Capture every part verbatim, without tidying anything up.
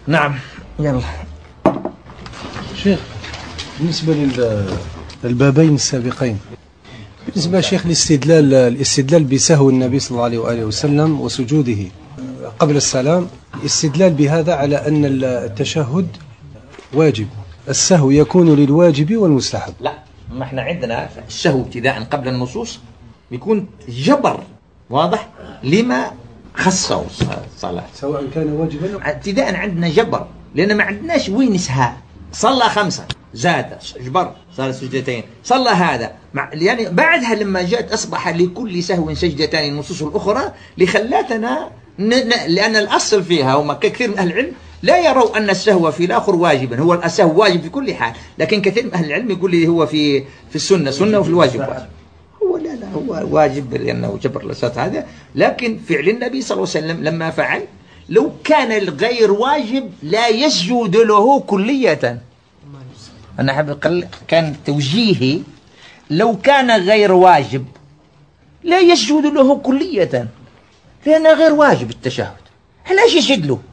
نعم يلا شيخ. بالنسبة للبابين السابقين، بالنسبة شيخ الاستدلال الاستدلال بسهو النبي صلى الله عليه وآله وسلم وسجوده قبل السلام، استدلال بهذا على أن التشهد واجب، السهو يكون للواجب والمستحب. لا، ما احنا عندنا السهو ابتداء قبل النصوص بيكون جبر واضح لما خصه الصلاة، سواء كان واجبا. ابتداء عندنا جبر، لأن ما عندناش وين يسهى. صلى خمسة زاد جبر صار سجدتين، صلى هذا مع يعني بعدها لما جاءت أصبح لكل سهو سجدتان النصوص الأخرى لخلاتنا ن... ن... لأن الأصل فيها وما كثير من أهل العلم لا يروا أن السهو في الآخر واجبا، هو السهو واجب في كل حال، لكن كثير من أهل العلم يقول لي هو في في السنة سنة وفي الواجب واجب. هو لا لا هو واجب لأنه جبر الأساس هذا، لكن فعل النبي صلى الله عليه وسلم لما فعل لو كان الغير واجب لا يسجد له كلية. أنا حاب كان توجيهي لو كان غير واجب لا يسجد له كلية، لأنه غير واجب التشهد، علاش يسجد له؟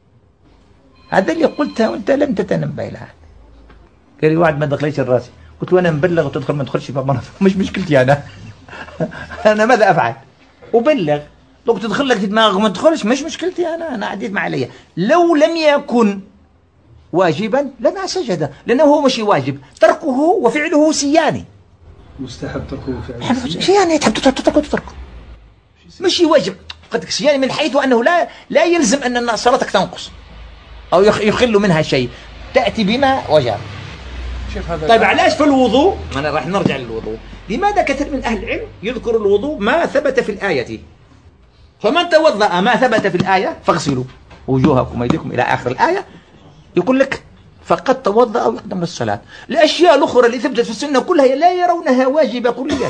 هذا اللي قلتها وأنت لم تتنبه لها. قال لي واحد ما دخليش الراسي، قلت له أنا مبلغ وتدخل ما تدخلش مش مشكلتي أنا. أنا ماذا أفعل؟ أبلغ، لو تدخل لك في دماغك وما تدخلش مش مشكلتي أنا، أنا عديت ما علي. لو لم يكن واجبا لما سجد، لأنه هو مش واجب، تركه وفعله سياني. مستحب تركه وفعله سياني، تحب تتركه تتركه مش واجب. قد سياني من حيث أنه لا لا يلزم أن صلاتك تنقص أو يخل منها شيء، تأتي بما وجب. طيب علاش في الوضوء؟ أنا راح نرجع للوضوء. لماذا كثير من أهل العلم يذكر الوضوء ما ثبت في الآية؟ فمن توضأ ما ثبت في الآية فاغسلوا وجوهكم وأيديكم إلى آخر الآية، يقول لك فقد توضأ أو يقدم للصلاة. الأشياء الأخرى اللي ثبتت في السنة كلها لا يرونها واجبة كلية،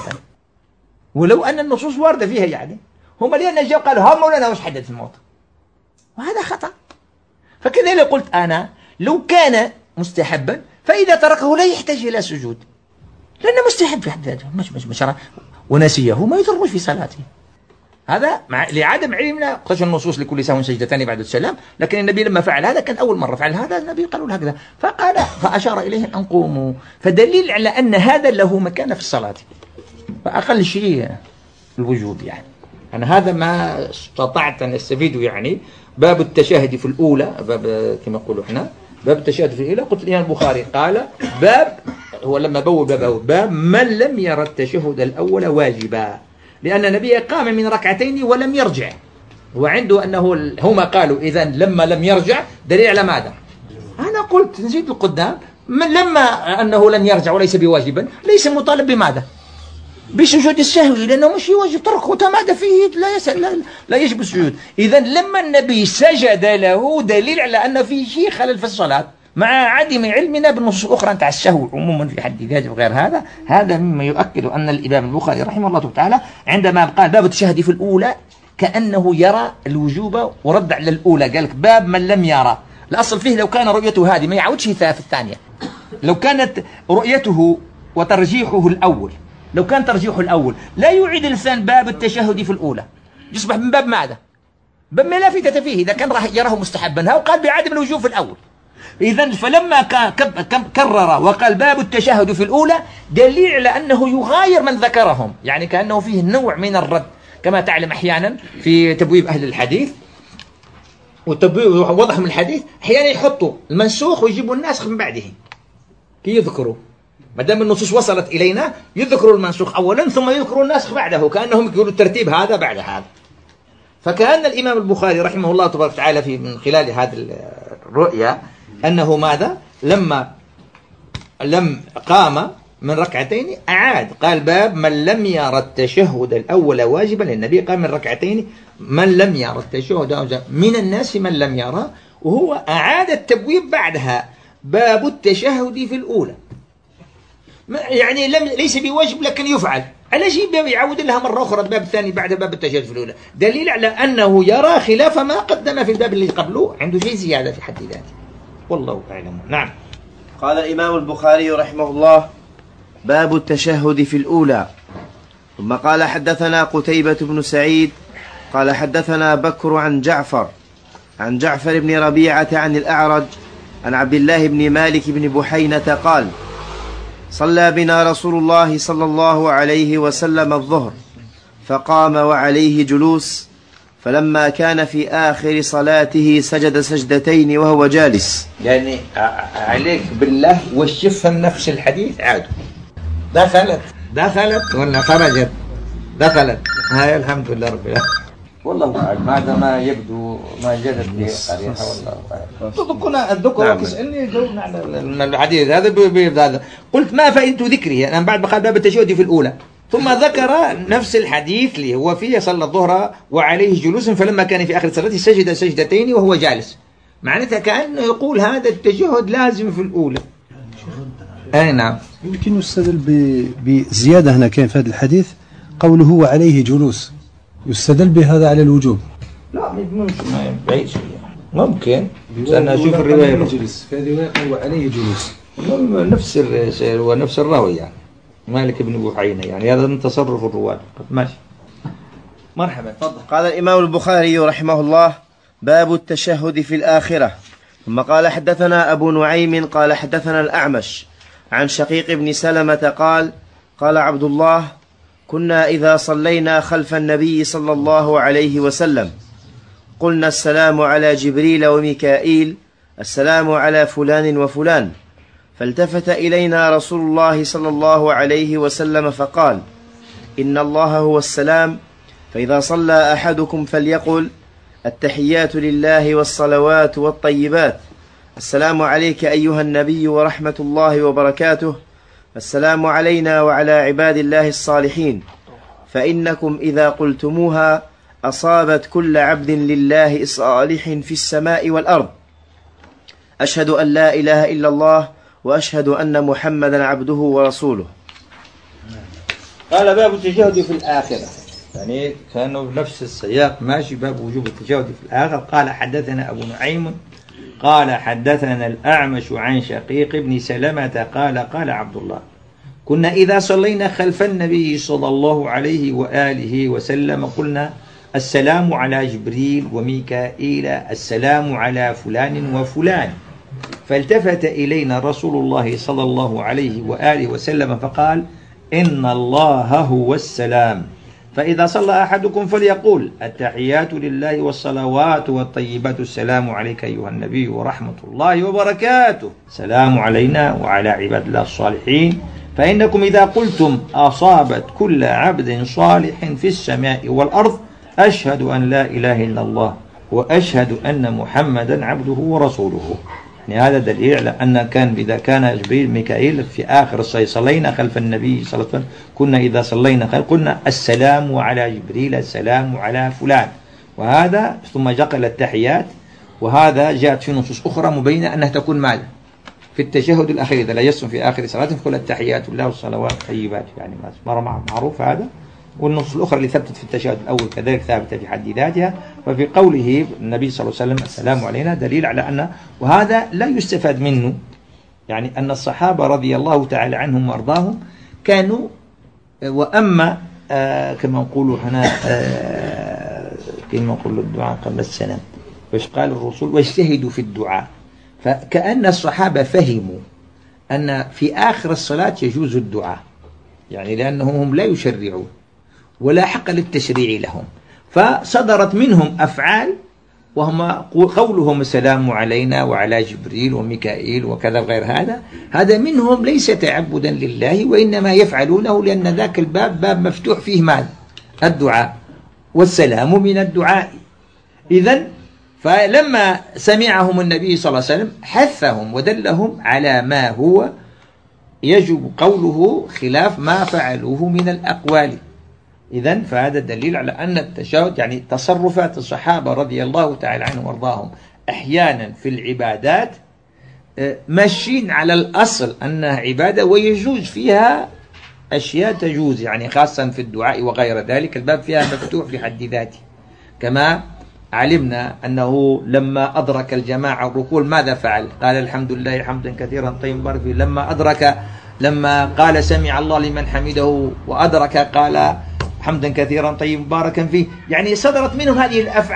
ولو أن النصوص واردة فيها يعني. هم لأن جاءوا قالوا هم مولانا وش حدث في الموضوع، وهذا خطأ. فكذلك قلت أنا لو كان مستحبا فإذا تركه لا يحتاج إلى سجود، لأنه مستحب في حد ذاته مش مش مش ونسيه ما يضرش في صلاته. هذا مع لعدم علمنا قش النصوص لكل سهو سجدتان بعد السلام، لكن النبي لما فعل هذا كان أول مرة فعل هذا، النبي قالوا له هكذا فقال فأشار إليه أن قوموا، فدليل على أن هذا له مكانة في الصلاة، فأقل شيء الوجوب يعني. أنا هذا ما استطعت أن أستفيده يعني. باب التشهد في الأولى، باب كما يقولوا إحنا باب التشهد في الأولى، قلت الإمام البخاري قال باب، هو لما بوب باب باب من لم يرى التشهد الأول واجبا، لأن النبي قام من ركعتين ولم يرجع، وعنده أنه هما قالوا إذا لما لم يرجع دليل على ماذا؟ أنا قلت نزيد القدام لما أنه لم يرجع وليس بواجبا ليس مطالب بماذا؟ بسجود السهو، لأنه مش واجب تركه تمادى فيه لا, يسأل لا, لا يجب السجود. إذا لما النبي سجد له دليل على أن في شيء خلل في الصلاة، مع عدم علمنا بالنصوص الأخرى نتاع السهو عموما في حد ذاته وغير هذا. هذا مما يؤكد أن الإمام البخاري رحمه الله تعالى عندما قال باب التشهد في الأولى كأنه يرى الوجوب ورد على الأولى، قال لك باب من لم يرى. الأصل فيه لو كان رؤيته هذه ما يعودش في الثانية، لو كانت رؤيته وترجيحه الأول، لو كان ترجيحه الأول لا يعيد الإنسان باب التشهد في الأولى، يصبح من باب ماذا؟ باب ما لا فائدة فيه إذا كان يراه مستحبا، هو قال بعدم الوجوب في الأول. إذن فلما كرر وقال باب التشهد في الأولى دليل على أنه يغاير من ذكرهم، يعني كأنه فيه نوع من الرد، كما تعلم أحيانا في تبويب أهل الحديث وتبويب وضح من الحديث أحيانا يحطوا المنسوخ ويجيبوا الناسخ من بعده كي يذكروا، ما دام النصوص وصلت إلينا يذكروا المنسوخ أولا ثم يذكروا الناسخ بعده، كأنهم يقولوا الترتيب هذا بعد هذا. فكأن الإمام البخاري رحمه الله تبارك وتعالى في من خلال هذه الرؤية أنه ماذا؟ لما لم قام من ركعتين أعاد، قال باب من لم يرى التشهد الأول واجبا، للنبي قام من ركعتين من لم يرى التشهد من الناس من لم يرى، وهو أعاد التبويب بعدها باب التشهد في الأولى، يعني لم ليس بواجب لكن يفعل، على شيء يعود لها مرة أخرى الباب الثاني بعد باب التشهد في الأولى، دليل على أنه يرى خلاف ما قدم في الباب اللي قبله، عنده شيء زيادة في حد ذاته، والله أعلم. نعم. قال الإمام البخاري رحمه الله باب التشهد في الأولى. ثم قال حدثنا قتيبة بن سعيد قال حدثنا بكر عن جعفر عن جعفر بن ربيعة عن الأعرج عن عبد الله بن مالك بن بحينة قال صلى بنا رسول الله صلى الله عليه وسلم الظهر فقام وعليه جلوس، فلما كان في آخر صلاته سجد سجدتين وهو جالس. يعني عليك بالله والشفة نفس الحديث عادوا دخلت دخلت ولا خرجت؟ دخلت. هاي الحمد لله رب العالمين. والله أعلم، هذا ما يبدو ما جدت به صريحة. والله أعلم. تذكرنا الذكر وتسألني جاوبنا على الحديث هذا بهذا. قلت ما فائدة ذكره؟ أنا بعد ما قال باب التشهد في الأولى ثم ذكر نفس الحديث اللي هو فيه صلى الظهر وعليه جلوس، فلما كان في آخر صلاته سجد سجدتين وهو جالس. معناتها كأنه يقول هذا التشهد لازم في الأولى. أي نعم. يمكن يستدل بزيادة هنا كان في هذا الحديث قوله وعليه جلوس، يستدل بهذا على الوجوب. لا ممكن ما بعيد شوية ممكن. أنا أشوف الرواية يجلس في هذه الرواية وعليه جلوس نفس ونفس الراوي يعني مالك بن بحينة، يعني هذا من تصرف الرواة. ماشي مرحبا تفضل. قال الإمام البخاري رحمه الله باب التشهد في الآخرة. ثم قال حدثنا أبو نعيم قال حدثنا الأعمش عن شقيق بن سلمة قال قال عبد الله كنا إذا صلينا خلف النبي صلى الله عليه وسلم قلنا السلام على جبريل وميكائيل، السلام على فلان وفلان، فالتفت إلينا رسول الله صلى الله عليه وسلم فقال إن الله هو السلام، فإذا صلى أحدكم فليقل التحيات لله والصلوات والطيبات، السلام عليك أيها النبي ورحمة الله وبركاته، السلام علينا وعلى عباد الله الصالحين، فإنكم إذا قلتموها أصابت كل عبد لله صالح في السماء والأرض، أشهد أن لا إله إلا الله وأشهد أن محمدا عبده ورسوله. قال باب التشهد في الآخرة، يعني كانوا بنفس السياق ماشي. باب وجوب التشهد في الآخرة. قال حدثنا أبو نعيم قال حدثنا الأعمش عن شقيق بن سلمة قال قال عبد الله كنا إذا صلينا خلف النبي صلى الله عليه وآله وسلم قلنا السلام على جبريل وميكائيل، السلام على فلان وفلان، فالتفت إلينا رسول الله صلى الله عليه وآله وسلم فقال إن الله هو السلام، فإذا صلى أحدكم فليقول التحيات لله والصلوات والطيبات، السلام عليك أيها النبي ورحمة الله وبركاته، سلام علينا وعلى عباد الله الصالحين، فإنكم إذا قلتم أصابت كل عبد صالح في السماء والأرض، أشهد أن لا إله إلا الله وأشهد أن محمدا عبده ورسوله. يعني هذا دليل على أن كان إذا كان جبريل ميكائيل في آخر الصلاة صلينا خلف النبي صلى الله عليه وسلم كنا إذا صلينا خلف قلنا السلام على جبريل، السلام على فلان، وهذا ثم جقل التحيات. وهذا جاءت في نصوص أخرى مبينة أنها تكون ماذا في التشهد الأخير إذا لا يسلم في آخر صلاة كل التحيات لله والصلوات والطيبات، يعني مرة معروف هذا. والنص الأخرى اللي ثبتت في التشهد الأول كذلك ثابتة في حد ذاتها. ففي قوله النبي صلى الله عليه وسلم السلام علينا دليل على أن، وهذا لا يستفاد منه يعني أن الصحابة رضي الله تعالى عنهم وأرضاهم كانوا وأما آه كما نقولوا هنا آه كما نقول الدعاء قبل السلام، وش قال الرسول واجتهدوا في الدعاء، فكأن الصحابة فهموا أن في آخر الصلاة يجوز الدعاء، يعني لأنهم هم لا يشرعون ولا حق للتشريع لهم، فصدرت منهم أفعال وهم قولهم السلام علينا وعلى جبريل وميكائيل وكذا غير هذا، هذا منهم ليس تعبدا لله وإنما يفعلونه لأن ذاك الباب باب مفتوح فيه مال الدعاء، والسلام من الدعاء. إذن فلما سمعهم النبي صلى الله عليه وسلم حثهم ودلهم على ما هو يجب قوله خلاف ما فعلوه من الأقوال. إذن فهذا دليل على أن التشهد يعني تصرفات الصحابة رضي الله تعالى عنهم وارضاهم أحيانا في العبادات ماشيين على الأصل أنها عبادة ويجوز فيها أشياء تجوز، يعني خاصة في الدعاء وغير ذلك الباب فيها مفتوح في حد ذاته. كما علمنا أنه لما أدرك الجماعة الركوع ماذا فعل؟ قال الحمد لله حمدا كثيرا طيبا بارك فيه. لما أدرك لما قال سمع الله لمن حمده وأدرك قال حمدا كثيرا طيبا باركا فيه. يعني صدرت منهم هذه الأفعال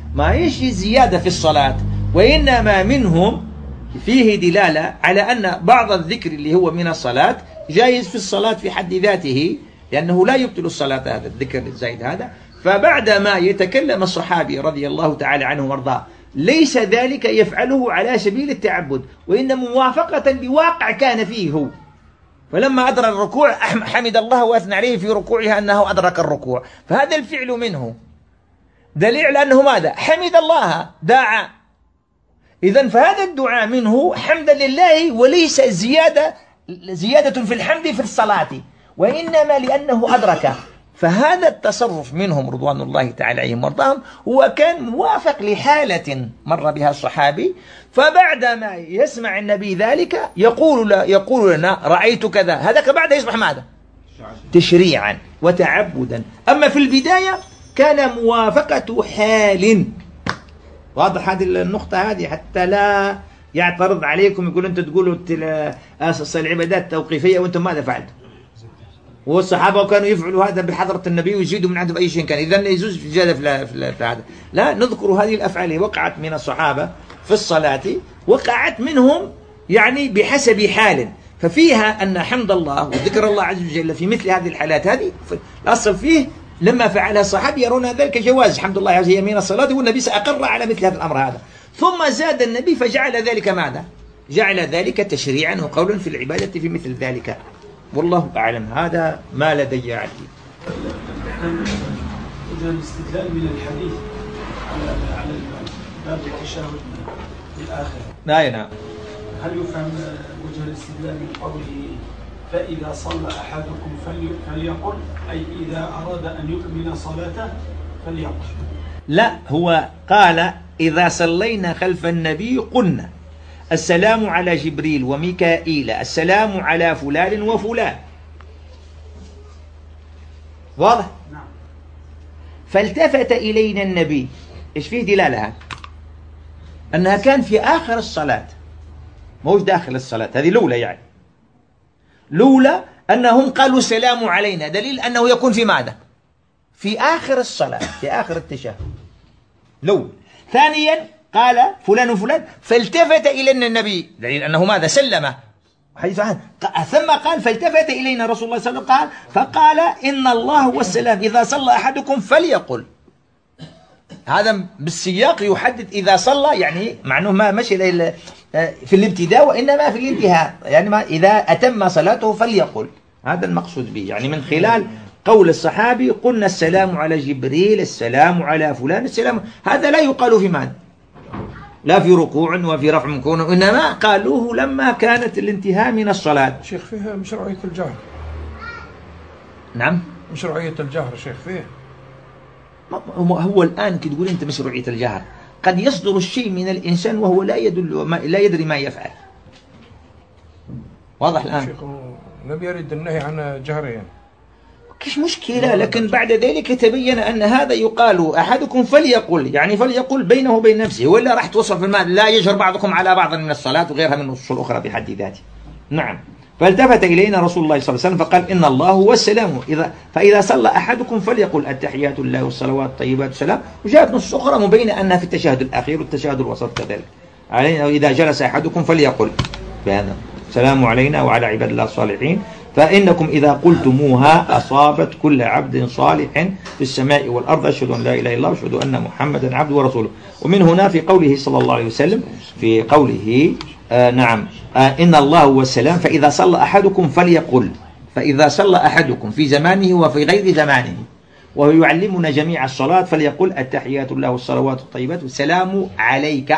ما يجي زيادة في الصلاة، وإنما منهم فيه دلالة على أن بعض الذكر اللي هو من الصلاة جائز في الصلاة في حد ذاته، لأنه لا يبطل الصلاة هذا الذكر الزايد هذا. فبعدما يتكلم الصحابي رضي الله تعالى عنه وارضاه ليس ذلك يفعله على سبيل التعبد، وإنما موافقة لواقع كان فيه هو. فلما أدرك الركوع حمد الله وأثنى عليه في ركوعها أنه أدرك الركوع، فهذا الفعل منه دليل على أنه ماذا؟ حمد الله، دعا. إذن فهذا الدعاء منه حمدا لله، وليس زيادة زيادة في الحمد في الصلاة، وإنما لأنه أدرك. فهذا التصرف منهم رضوان الله تعالى عليهم وارضاهم هو كان موافق لحالة مر بها الصحابي، فبعدما يسمع النبي ذلك يقول يقول لنا رأيت كذا، هذاك بعد يصبح ماذا؟ تشريعا وتعبدا. أما في البداية كان موافقة حال. واضح هذه النقطة هذه حتى لا يعترض عليكم يقول أنت تقولوا العبادات التوقيفية وأنتم ماذا فعلتم؟ والصحابة كانوا يفعلوا هذا بحضرة النبي ويزيدوا من عنده بأي شيء كان، إذن يجوز في الزيادة في هذا. لا، نذكر هذه الأفعال وقعت من الصحابة في الصلاة، وقعت منهم يعني بحسب حال، ففيها أن حمد الله وذكر الله عز وجل في مثل هذه الحالات هذه الأصل فيه لما فعلها الصحابة يرون ذلك جواز حمد الله عز وجل من الصلاة، والنبي سأقر على مثل هذا الأمر هذا. ثم زاد النبي فجعل ذلك ماذا؟ جعل ذلك تشريعا وقولا في العبادة في مثل ذلك. والله أعلم. هذا ما لدي عليه. وجه الاستدلال من الحديث على على باب التشهد في الآخرة. لا نعم. هل يفهم وجه الاستدلال من قوله فإذا صلى أحدكم فليقل، أي إذا أراد أن يكمل صلاته فليقل؟ لا، هو قال إذا صلينا خلف النبي قلنا السلام على جبريل وميكائيل، السلام على فلان وفلان. واضح؟ نعم. فالتفت إلينا النبي، إيش فيه دلالة؟ أنها كان في آخر الصلاة، موش داخل الصلاة، هذه لولا يعني لولا أنهم قالوا السلام علينا، دليل أنه يكون في ماذا؟ في آخر الصلاة، في آخر التشهد. لو ثانيا قال فلان وفلان فالتفت إلينا النبي، دليل أنه ماذا؟ سلم. حديث عنه. ثم قال فالتفت إلينا رسول الله صلى الله عليه وسلم قال فقال إن الله هو السلام إذا صلى أحدكم فليقل. هذا بالسياق يحدد إذا صلى، يعني معناه ما مشي في الابتداء وإنما في الانتهاء، يعني ما إذا أتم صلاته فليقل. هذا المقصود به، يعني من خلال قول الصحابي قلنا السلام على جبريل، السلام على فلان، السلام. هذا لا يقال في من؟ لا في ركوع وفي رفع من كونه، إنما قالوه لما كانت الانتهاء من الصلاة. شيخ فيها مشروعية الجهر. نعم مشروعية الجهر شيخ فيه. هو الآن كي تقول أنت مشروعية الجهر، قد يصدر الشيء من الإنسان وهو لا يدل ما لا يدري ما يفعل. واضح الآن؟ شيخ لم يرد النهي عن جهرين. كيش مشكلة، لكن بعد ذلك تبين أن هذا يقال أحدكم فليقل، يعني فليقل بينه وبين نفسه، ولا راح توصل في المال لا يجهر بعضكم على بعض من الصلاة وغيرها من النصوص الأخرى بحد ذاته. نعم. فالتفت إلينا رسول الله صلى الله عليه وسلم فقال إن الله هو السلام إذا فإذا صلى أحدكم فليقل التحيات لله والصلوات الطيبات والسلام. وجاءت نصوص أخرى مبينة أنها في التشهد الأخير والتشهد الوسط كذلك. علينا إذا جلس أحدكم فليقل بهذا السلام علينا وعلى عباد الله الصالحين فإنكم إذا قلتموها أصابت كل عبد صالح في السماء والأرض أشهد أن لا إله إلا الله وأشهد أن محمدا عبده ورسوله. ومن هنا في قوله صلى الله عليه وسلم في قوله آه نعم آه إن الله هو السلام فإذا صلى أحدكم فليقل، فإذا صلى أحدكم في زمانه وفي غير زمانه وهو يعلمنا جميع الصلاة فليقل التحيات الله والصلوات الطيبات والسلام عليك.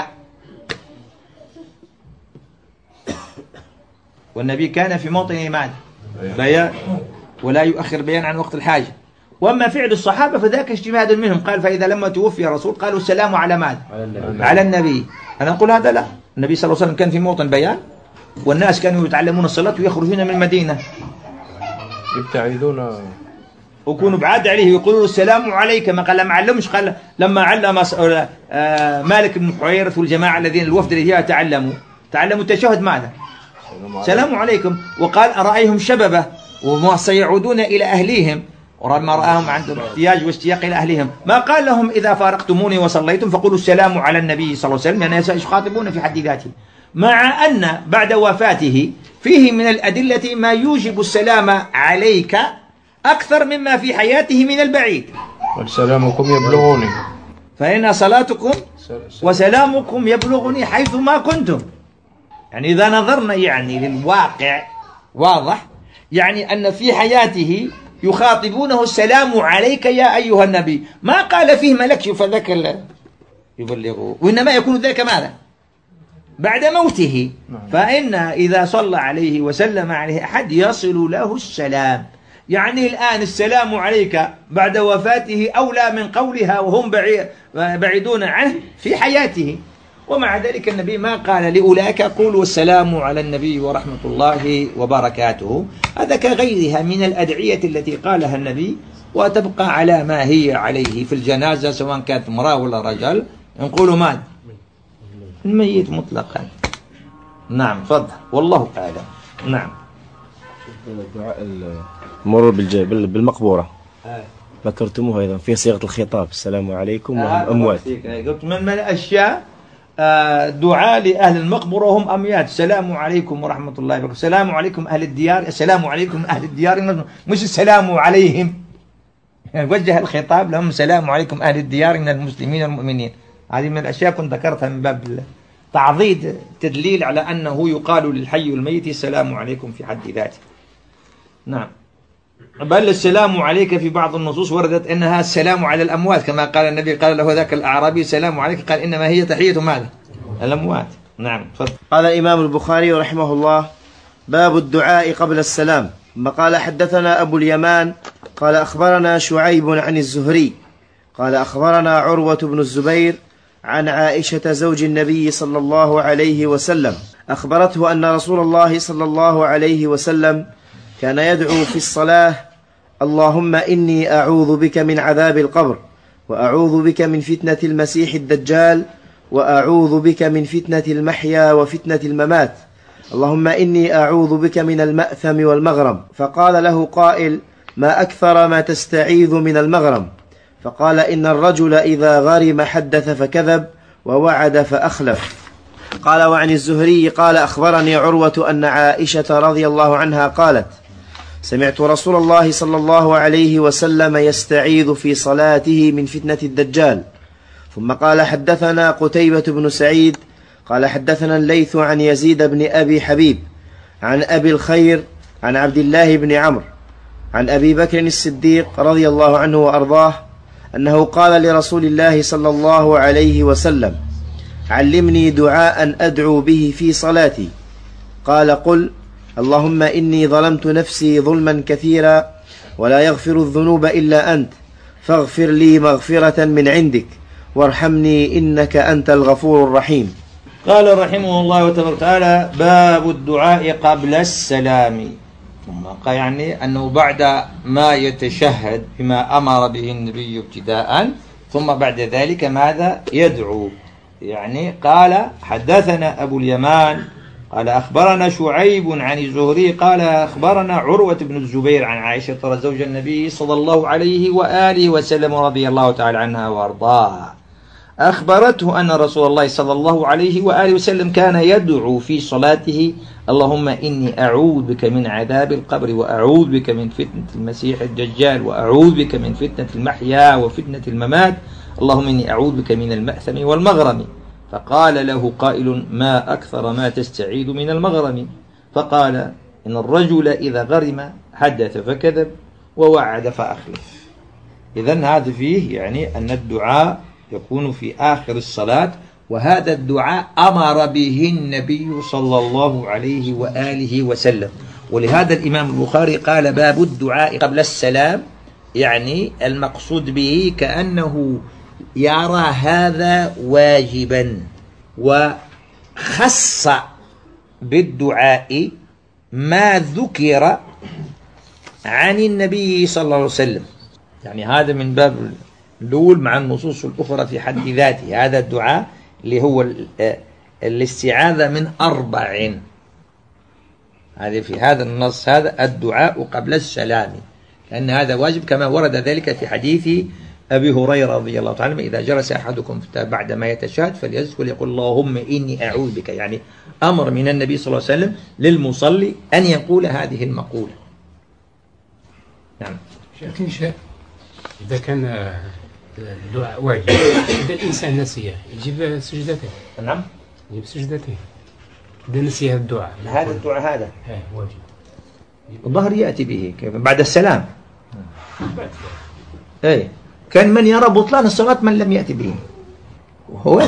والنبي كان في موطن إيمان بيان ولا يؤخر بيان عن وقت الحاجة. وأما فعل الصحابة فذاك اجتهاد منهم، قال فإذا لما توفي الرسول قالوا السلام على ماذا؟ على النبي. على النبي. أنا أقول هذا لا، النبي صلى الله عليه وسلم كان في موطن بيان والناس كانوا يتعلمون الصلاة ويخرجون من المدينة يبتعدون ويكونوا بعاد عليه ويقولوا السلام عليك، ما قال ما علمش، قال لما علم مالك بن حويرث والجماعة الذين الوفد الذين تعلموا تعلموا التشهد ماذا؟ السلام عليكم. وقال أرأيهم شببه وما سيعودون إلى أهليهم ولما رآهم عندهم احتياج واشتياق إلى أهلهم ما قال لهم إذا فارقتموني وصليتم فقولوا السلام على النبي صلى الله عليه وسلم، يعني يخاطبون في حد ذاته، مع أن بعد وفاته فيه من الأدلة ما يوجب السلام عليك أكثر مما في حياته من البعيد. وسلامكم يبلغني، فإن صلاتكم وسلامكم يبلغني حيث ما كنتم. يعني إذا نظرنا يعني للواقع واضح يعني أن في حياته يخاطبونه السلام عليك يا أيها النبي، ما قال فيه ملك فذاك يبلغه، وإنما يكون ذلك ماذا؟ بعد موته. فإن إذا صلى عليه وسلم عليه أحد يصل له السلام. يعني الآن السلام عليك بعد وفاته أولى من قولها وهم بعيدون عنه في حياته. ومع ذلك النبي ما قال لأولئك قولوا السلام على النبي ورحمة الله وبركاته. هذا كغيرها من الأدعية التي قالها النبي وتبقى على ما هي عليه في الجنازة، سواء كانت امرأة ولا رجل نقول ماذا؟ الميت مطلقا. نعم فضل والله أعلم. نعم. الدعاء المرور بالمقبورة ذكرتموه أيضا في صيغة الخطاب السلام عليكم وهم أموات. قلت من الأشياء دعاء لأهل المقبرة وهم أموات، السلام عليكم ورحمة الله وبركاته، السلام عليكم أهل الديار، السلام عليكم أهل الديار، مش السلام عليهم. وجه الخطاب لهم السلام عليكم أهل الديار من المسلمين والمؤمنين. هذه من الأشياء كنت ذكرتها من باب تعضيد تدليل على أنه يقال للحي والميت السلام عليكم في حد ذاته. نعم. بل السلام عليك في بعض النصوص وردت أنها السلام على الأموات، كما قال النبي قال له ذاك الأعرابي السلام عليك، قال إنما هي تحية ماذا؟ الأموات. نعم فضل. قال الإمام البخاري رحمه الله باب الدعاء قبل السلام. ثم قال حدثنا أبو اليمان قال أخبرنا شعيب عن الزهري قال أخبرنا عروة بن الزبير عن عائشة زوج النبي صلى الله عليه وسلم أخبرته أن رسول الله صلى الله عليه وسلم كان يدعو في الصلاة اللهم إني أعوذ بك من عذاب القبر وأعوذ بك من فتنة المسيح الدجال وأعوذ بك من فتنة المحيا وفتنة الممات اللهم إني أعوذ بك من المأثم والمغرم. فقال له قائل ما أكثر ما تستعيذ من المغرم؟ فقال إن الرجل إذا غرم حدث فكذب ووعد فأخلف. قال وعن الزهري قال أخبرني عروة أن عائشة رضي الله عنها قالت سمعت رسول الله صلى الله عليه وسلم يستعيذ في صلاته من فتنة الدجال. ثم قال حدثنا قتيبة بن سعيد قال حدثنا الليث عن يزيد بن أبي حبيب عن أبي الخير عن عبد الله بن عمرو عن أبي بكر الصديق رضي الله عنه وأرضاه أنه قال لرسول الله صلى الله عليه وسلم علمني دعاء أدعو به في صلاتي. قال قل اللهم إني ظلمت نفسي ظلما كثيرا ولا يغفر الذنوب إلا أنت فاغفر لي مغفرة من عندك وارحمني إنك أنت الغفور الرحيم. قال رحمه الله وتعالى باب الدعاء قبل السلام. ثم قال يعني أنه بعد ما يتشهد بما أمر به النبي ابتداء ثم بعد ذلك ماذا يدعو. يعني قال حدثنا أبو اليمان قال أخبرنا شعيب عن الزهري قال أخبرنا عروة بن الزبير عن عائشة زوج النبي صلى الله عليه وآله وسلم رضي الله تعالى عنها وأرضاها أخبرته أن رسول الله صلى الله عليه وآله وسلم كان يدعو في صلاته اللهم إني أعوذ بك من عذاب القبر وأعوذ بك من فتنة المسيح الدجال وأعوذ بك من فتنة المحيا وفتنة الممات اللهم إني أعوذ بك من المأثم والمغرم. فقال له قائل ما أكثر ما تستعيذ من المغرم؟ فقال إن الرجل إذا غرم حدث فكذب ووعد فأخلف. إذن هذا فيه يعني أن الدعاء يكون في آخر الصلاة، وهذا الدعاء أمر به النبي صلى الله عليه وآله وسلم. ولهذا الإمام البخاري قال باب الدعاء قبل السلام، يعني المقصود به كأنه يرى هذا واجبا، وخص بالدعاء ما ذكر عن النبي صلى الله عليه وسلم. يعني هذا من باب الأول مع النصوص الأخرى في حد ذاته. هذا الدعاء اللي هو الاستعاذة من أربع، هذه في هذا النص هذا الدعاء قبل السلام، لأن هذا واجب كما ورد ذلك في حديث أبي هريرة رضي الله تعالى عنه: إذا جلس أحدكم بعد ما يتشهد فليجلس وليقول اللهم إني أعوذ بك. يعني أمر من النبي صلى الله عليه وسلم للمصلي أن يقول هذه المقولة. نعم. لكن شيء إذا كان الدعاء واجب، إذا الإنسان نسيه يجيب سجدتين. نعم، يجيب سجدتين إذا نسيه الدعاء. هذا الدعاء هذا واجب، الظهر يأتي به بعد السلام. أي كان من يرى بطلان الصلاة من لم يأتي به، وهو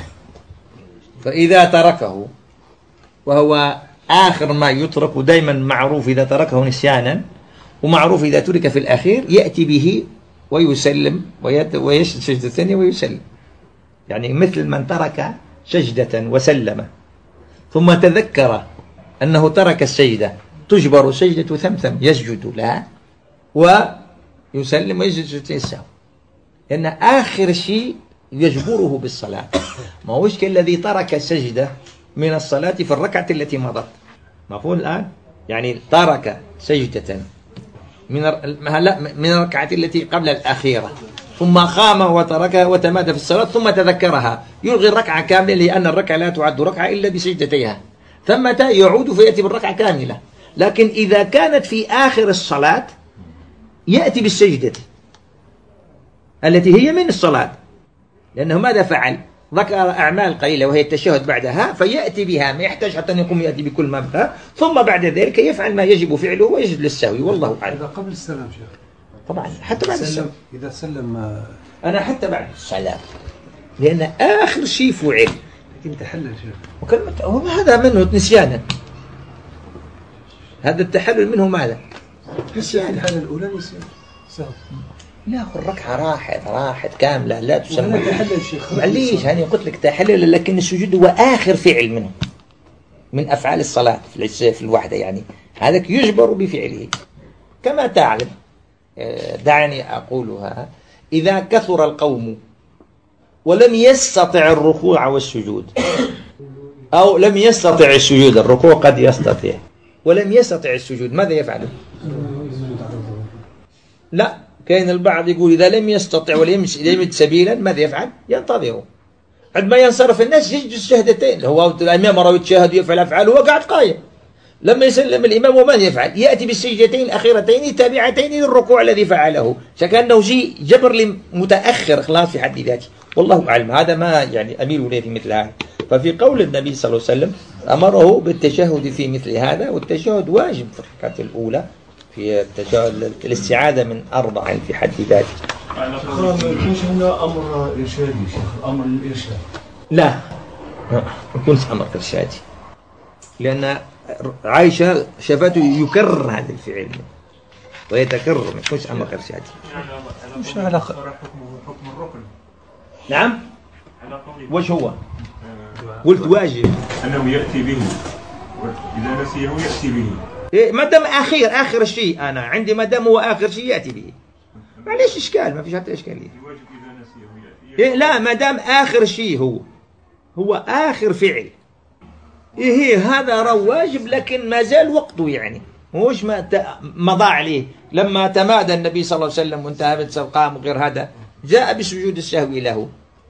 فإذا تركه، وهو آخر ما يترك، دائما معروف إذا تركه نسيانا، ومعروف إذا ترك في الأخير يأتي به ويسلم ويسجد سجدة ثانية ويسلم. يعني مثل من ترك سجدة وسلم ثم تذكر أنه ترك السجدة، تجبر سجدة ثمثم يسجد لها ويسلم ويسجد سجدة السهو، لأن آخر شيء يجبره بالصلاة. ما هوش كالذي ترك سجدة من الصلاة في الركعة التي مضت. مفهوم الآن؟ يعني ترك سجدة من من الركعة التي قبل الأخيرة ثم قام وتركها وتمادى في الصلاة ثم تذكرها، يلغي الركعة كاملة لأن الركعة لا تعد ركعة إلا بسجدتيها، ثم يعود فيأتي بالركعة كاملة. لكن إذا كانت في آخر الصلاة يأتي بالسجدة التي هي من الصلاة، لأنه ماذا فعل؟ ذكر أعمال قليلة وهي التشهد بعدها، فيأتي بها، ما يحتاج حتى أن يقوم يأتي بكل ما بها، ثم بعد ذلك يفعل ما يجب فعله ويجد للسهو. والله أعلم. إذا قبل السلام شيخ طبعا حتى بعد السلام. إذا سلم أنا حتى بعد السلام، لأن آخر شيء فعل. لكن تحلل شيخ، وكلمة هذا منه نسيانا، هذا التحلل منه ماذا؟ نسيان. الحالة الأولى نسيان سهو. لا، الركعة راحت راحت كاملة لا تسمى تحلل شيخ. معليش، أنا قلت لك تحلل، لكن السجود هو آخر فعل منه من أفعال الصلاة في الوحدة، يعني هذاك يجبر بفعله. كما تعلم، دعني أقولها، إذا كثر القوم ولم يستطع الركوع والسجود، أو لم يستطع السجود، الركوع قد يستطيع ولم يستطع السجود، ماذا يفعل؟ لا، كان البعض يقول إذا لم يستطع ولم يجد سبيلا ماذا يفعل؟ ينتظر عندما ينصرف الناس يسجد الشهدتين. هو الإمام رأى يتشهد ويفعل أفعاله وقعد قائم. لما يسلم الإمام وماذا يفعل؟ يأتي بالسجدتين الأخيرتين تابعتين للركوع الذي فعله، فكأنه جي جبر متأخر خلاص في حد ذاته. والله أعلم، هذا ما يعني أميل إليه في مثل هذا. ففي قول النبي صلى الله عليه وسلم أمره بالتشهد في مثل هذا، والتشهد واجب في الركعة الأولى في التشهد الاستعاذة من أربع في حد ذاته. ما يكونش هنا أمر إرشادي شيخ، أمر الإرشاد. لا، ما يكونش أمر إرشادي، لأن عائشة شافته يكرر هذا الفعل ويتكرر، ما يكونش أمر إرشادي. مش على حكم الركن. نعم، وش هو؟ قلت واجب أنه يأتي به، إذا نسيه يأتي به. إيه، ما دام آخر آخر الشيء، أنا عندي ما دام هو آخر شيء يأتي به، معليش إشكال، ما فيش حتى إشكالية. الواجب إذا نسيه يأتي. إيه لا، ما دام آخر شيء هو هو آخر فعل، إيه هذا راه واجب، لكن ما زال وقته، يعني موش ما مضى عليه. لما تمادى النبي صلى الله عليه وسلم وانتهى من قام غير هذا، جاء بسجود السهو له.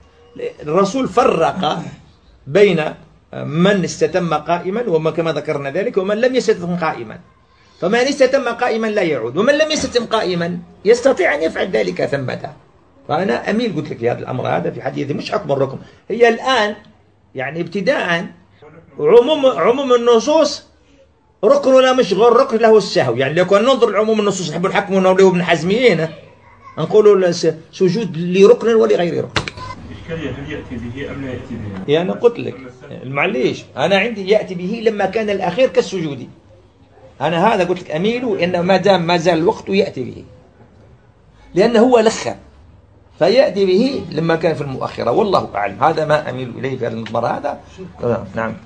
الرسول فرق بين من استتم قائما وما كما ذكرنا ذلك، ومن لم يستتم قائما. فمن استتم قائما لا يعود، ومن لم يستتم قائما يستطيع أن يفعل ذلك ثمته. فأنا أميل قلت لك في هذا الأمر هذا في حديث مش حكم الركن. هي الآن يعني ابتداء عموم عموم النصوص ركن ولا مش غير ركن له السهو. يعني لو كان ننظر لعموم النصوص نحب الحكم ونقول ابن حزميين نقولوا سجود لركن ولغير ركن. إشكالية هل يأتي به أم لا يأتي به؟ يعني قلت لك معليش، أنا عندي يأتي به لما كان الأخير كالسجود. أنا هذا قلت لك أميل إن ما دام ما زال الوقت يأتي به، لأنه هو لخ، فيأتي به لما كان في المؤخرة. والله أعلم، هذا ما أميل إليه في المرة هذا. نعم.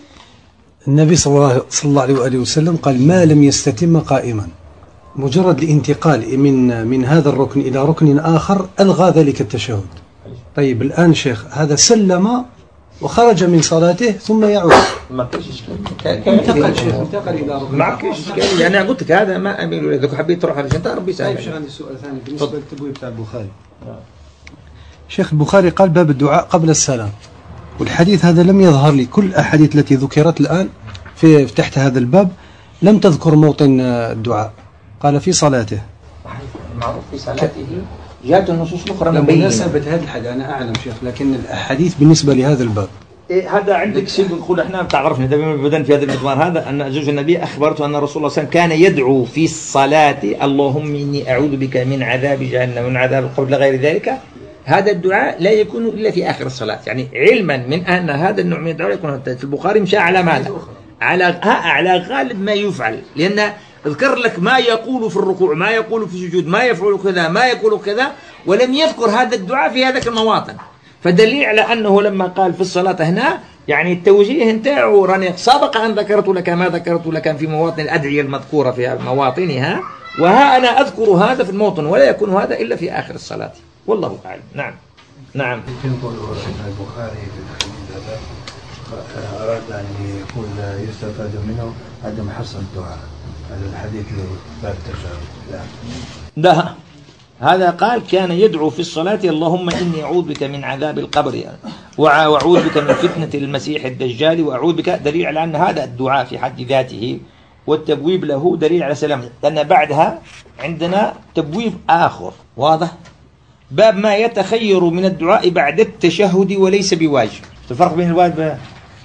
النبي صلى الله عليه وآله وسلم قال ما لم يستتم قائما، مجرد الانتقال من من هذا الركن إلى ركن آخر ألغى ذلك التشهد. طيب الآن شيخ، هذا سلم وخرج من صلاته ثم يعود. ما كاينش اشكال. انتقل شيخ انتقل الى ركن. ما كاينش اشكال، يعني انا قلت لك هذا ما اميل اليه، اذا حبيت تروح على انت ربي يسهل. طيب شيخ عندي سؤال ثاني بالنسبه للتبويب بتاع البخاري. شيخ البخاري قال باب الدعاء قبل السلام، والحديث هذا لم يظهر لي. كل الاحاديث التي ذكرت الان في تحت هذا الباب لم تذكر موطن الدعاء، قال في صلاته. معروف في صلاته. جاءت النصوص الاخرى مبينه. بمناسبه هذا الحديث انا اعلم شيخ، لكن الاحاديث بالنسبه لهذا الباب إيه هذا عندك شيء يقول احنا تعرفنا دائما بدن في هذا المضمار هذا ان زوج النبي اخبرته ان رسول الله صلى الله عليه وسلم كان يدعو في الصلاه اللهم اني اعوذ بك من عذاب جهنم ومن عذاب القبر الى غير ذلك. هذا الدعاء لا يكون الا في اخر الصلاه، يعني علما من ان هذا النوع من الدعاء يكون في البخاري مشى على ماذا؟ على على غالب ما يفعل، لان اذكر لك ما يقول في الركوع، ما يقول في السجود، ما يفعل كذا، ما يقول كذا، ولم يذكر هذا الدعاء في هذاك المواطن. فدليل على أنه لما قال في الصلاة هنا يعني التوجيه نتاعو راني سبق أن ذكرت لك ما ذكرت لك في مواطن الأدعية المذكورة في مواطنها، وها أنا أذكر هذا في الموطن، ولا يكون هذا إلا في آخر الصلاة. والله أعلم. نعم نعم. يقول البخاري في الحديث هذا أراد أن يكون يستفاد منه عدم حصر الدعاء على الحديث باب التشهد. لا، هذا قال كان يدعو في الصلاة اللهم إني أعوذ بك من عذاب القبر يعني. وأعوذ بك من فتنة المسيح الدجال، وأعوذ بك، دليل على أن هذا الدعاء في حد ذاته والتبويب له دليل على سلامه. لأن بعدها عندنا تبويب آخر واضح، باب ما يتخير من الدعاء بعد التشهد وليس بواجب. الفرق بين الواجب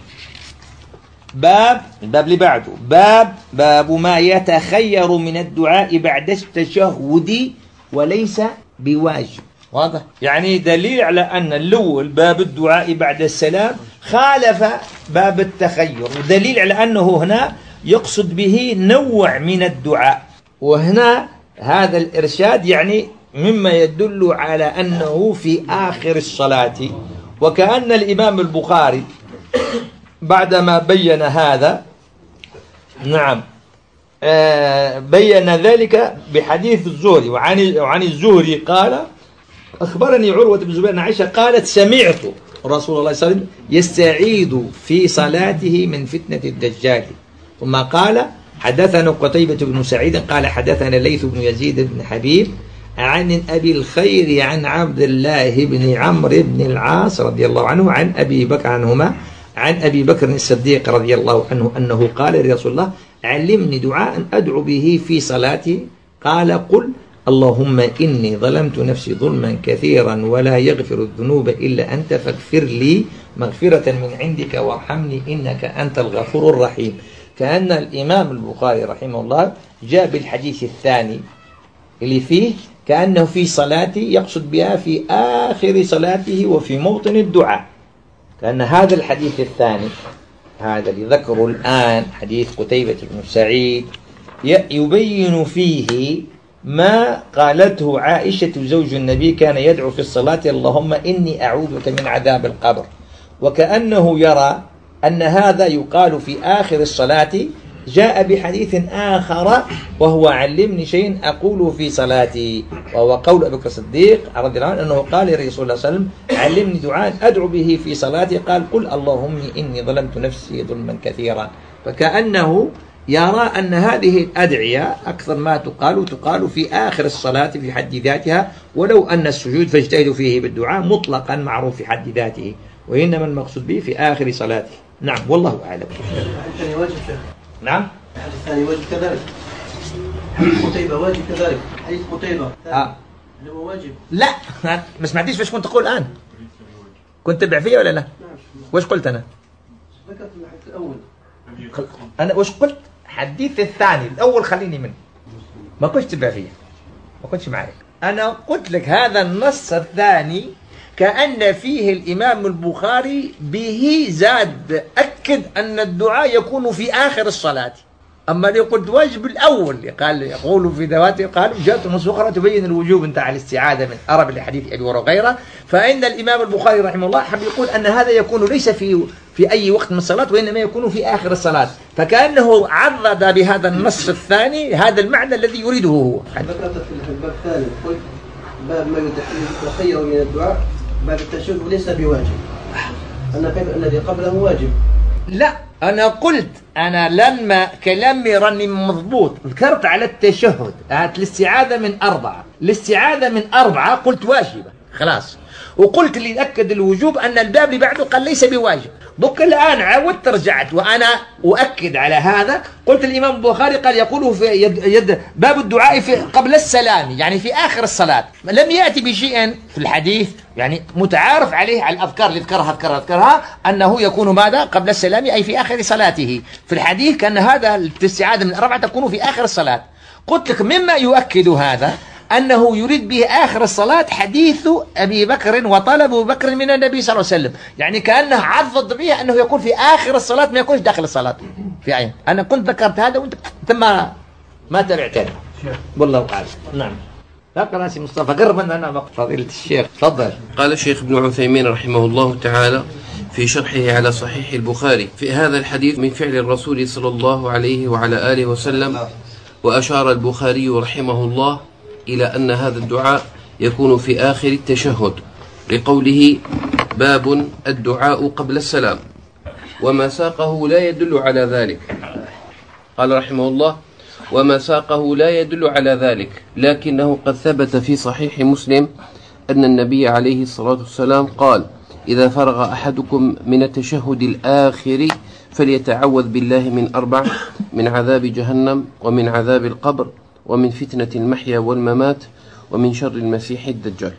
باب الباب اللي بعده باب باب ما يتخير من الدعاء بعد التشهد وليس بواجب. واضح؟ يعني دليل على أن الأول باب الدعاء بعد السلام خالف باب التخير، ودليل على أنه هنا يقصد به نوع من الدعاء. وهنا هذا الإرشاد يعني مما يدل على أنه في آخر الصلاة، وكأن الإمام البخاري بعدما بين هذا نعم آه بين ذلك بحديث الزهري، وعن وعن الزهري قال أخبرني عروة بن زبير أن عائشة قالت سمعت رسول الله صلى الله عليه وسلم يستعيذ في صلاته من فتنة الدجال. ثم قال حدثنا قتيبة بن سعيد قال حدثنا ليث بن يزيد بن حبيب عن أبي الخير عن عبد الله بن عمرو بن العاص رضي الله عنه عن أبي بكر عنهما عن أبي بكر الصديق رضي الله عنه أنه قال لرسول الله علمني دعاء أدعو به في صلاتي. قال قل اللهم إني ظلمت نفسي ظلما كثيرا ولا يغفر الذنوب إلا أنت فاغفر لي مغفرة من عندك وارحمني إنك أنت الغفور الرحيم. كأن الإمام البخاري رحمه الله جاء بالحديث الثاني اللي فيه كأنه في صلاتي يقصد بها في آخر صلاته وفي موطن الدعاء. كأن هذا الحديث الثاني هذا اللي ذكره الآن حديث قتيبة بن سعيد يبين فيه ما قالته عائشة زوج النبي كان يدعو في الصلاة اللهم إني أعوذ بك من عذاب القبر، وكأنه يرى أن هذا يقال في آخر الصلاة. جاء بحديث آخر وهو علمني شيء أقوله في صلاتي، وهو قول أبي بكر الصديق رضي الله عنه أنه قال لرسول الله صلى الله عليه وسلم علمني دعاء أدعو به في صلاتي. قال قل اللهم إني ظلمت نفسي ظلما كثيرا. فكأنه يرى أن هذه الأدعية أكثر ما تقال تقال في آخر الصلاة في حد ذاتها، ولو أن السجود فاجتهدوا فيه بالدعاء مطلقا معروف في حد ذاته، وإنما المقصود به في آخر صلاته. نعم والله أعلم. الثاني واجب شيخ. نعم الحديث الثاني واجب كذلك. حديث قتيبة واجب كذلك. حديث قتيبة آه. اللي هو واجب. لا ما سمعتيش فاش كنت تقول الآن؟ كنت تبع فيا ولا لا؟ نعم. واش قلت أنا؟ ذكرت الحديث الأول. أنا واش قلت؟ حديث الثاني الأول خليني منه. ما كنتش تبع فيا، ما كنتش معك. أنا قلت لك هذا النص الثاني كأن فيه الإمام البخاري به زاد أكد أن الدعاء يكون في آخر الصلاة. أما اللي قلت واجب الأول قال يقول في ذواته قالوا جاءت نصوص أخرى تبين الوجوب نتاع الاستعاذة من أرب الحديث أبي هريرة وغيره. فإن الإمام البخاري رحمه الله حب يقول أن هذا يكون ليس في في أي وقت من الصلاة وإنما يكون في آخر الصلاة، فكأنه عضد بهذا النص الثاني هذا المعنى الذي يريده هو. ذكرت في الباب الثاني قلت باب ما يتخير من الدعاء بعد التشهد وليس بواجب. أن الذي قبله واجب. لا، أنا قلت أنا لما كلامي راني مضبوط ذكرت على التشهد الاستعاذة من أربعة، الاستعاذة من أربعة قلت واجبة خلاص، وقلت اللي يأكد الوجوب أن الباب اللي بعده قال ليس بواجب. بك الآن عودت رجعت وأنا أؤكد على هذا. قلت الإمام البخاري قال يقوله في يد يد باب الدعاء في قبل السلام، يعني في آخر الصلاة. لم يأتي بشيء في الحديث يعني متعارف عليه على الأذكار اللي ذكرها ذكرها ذكرها أنه يكون ماذا قبل السلام أي في آخر صلاته. في الحديث كان هذا الاستعاذة من أربعة تكون في آخر الصلاة. قلت لك مما يؤكد هذا أنه يريد به آخر الصلاة حديث أبي بكر وطلب أبي بكر من النبي صلى الله عليه وسلم، يعني كأنه عضد به أنه يكون في آخر الصلاة ما يكونش داخل الصلاة في عين. أنا كنت ذكرت هذا وأنت ثم ما تبعتني والله أعلم. نعم. لا سي مصطفى قرب أن أنا فضيلة الشيخ تفضل. قال الشيخ ابن عثيمين رحمه الله تعالى في شرحه على صحيح البخاري في هذا الحديث من فعل الرسول صلى الله عليه وعلى آله وسلم، وأشار البخاري رحمه الله إلى أن هذا الدعاء يكون في آخر التشهد لقوله باب الدعاء قبل السلام، وما ساقه لا يدل على ذلك. قال رحمه الله وما ساقه لا يدل على ذلك، لكنه قد ثبت في صحيح مسلم أن النبي عليه الصلاة والسلام قال إذا فرغ أحدكم من التشهد الآخر فليتعوذ بالله من أربع: من عذاب جهنم، ومن عذاب القبر، ومن فتنة المحيا والممات، ومن شر المسيح الدجال.